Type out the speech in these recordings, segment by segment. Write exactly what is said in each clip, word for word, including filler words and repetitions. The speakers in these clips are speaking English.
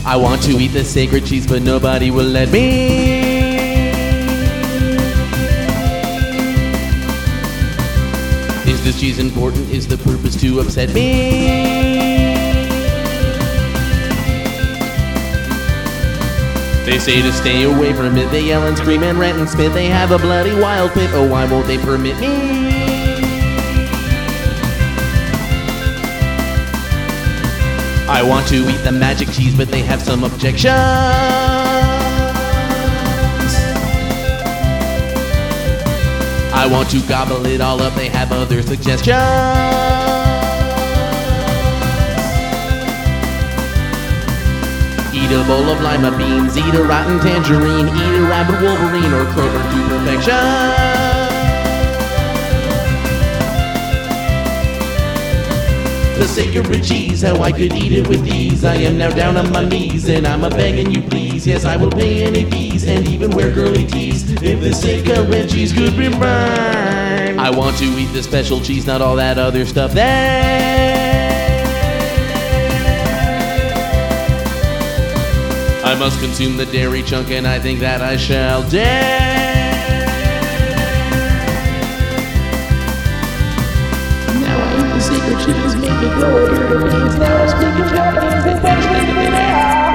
I want to eat the sacred cheese, but nobody will let me. Is this cheese important? Is the purpose to upset me? They say to stay away from it. They yell and scream and rant and spit. They have a bloody wild pit. Oh, why won't they permit me? I want to eat the magic cheese, but they have some objections. I want to gobble it all up. They have other suggestions. Eat a bowl of lima beans, eat a rotten tangerine, eat a rabid wolverine, or Kroger to perfection. The sacred cheese, how I could eat it with ease. I am now down on my knees, and I'm a begging you please. Yes, I will pay any fees, and even wear girly tees, if the sacred cheese could be mine. I want to eat the special cheese, not all that other stuff there. I must consume the dairy chunk, and I think that I shall dare. Now I eat the secret cheese, make me grow a beard of beans. Now I speak in Japanese, it's better than the air.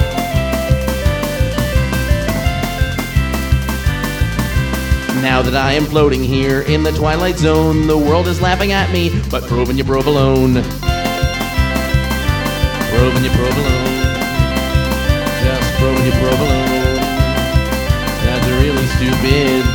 Now that I am floating here in the twilight zone, the world is laughing at me, but proving your provolone. Proving your provolone. Just proving your provolone. That's really stupid.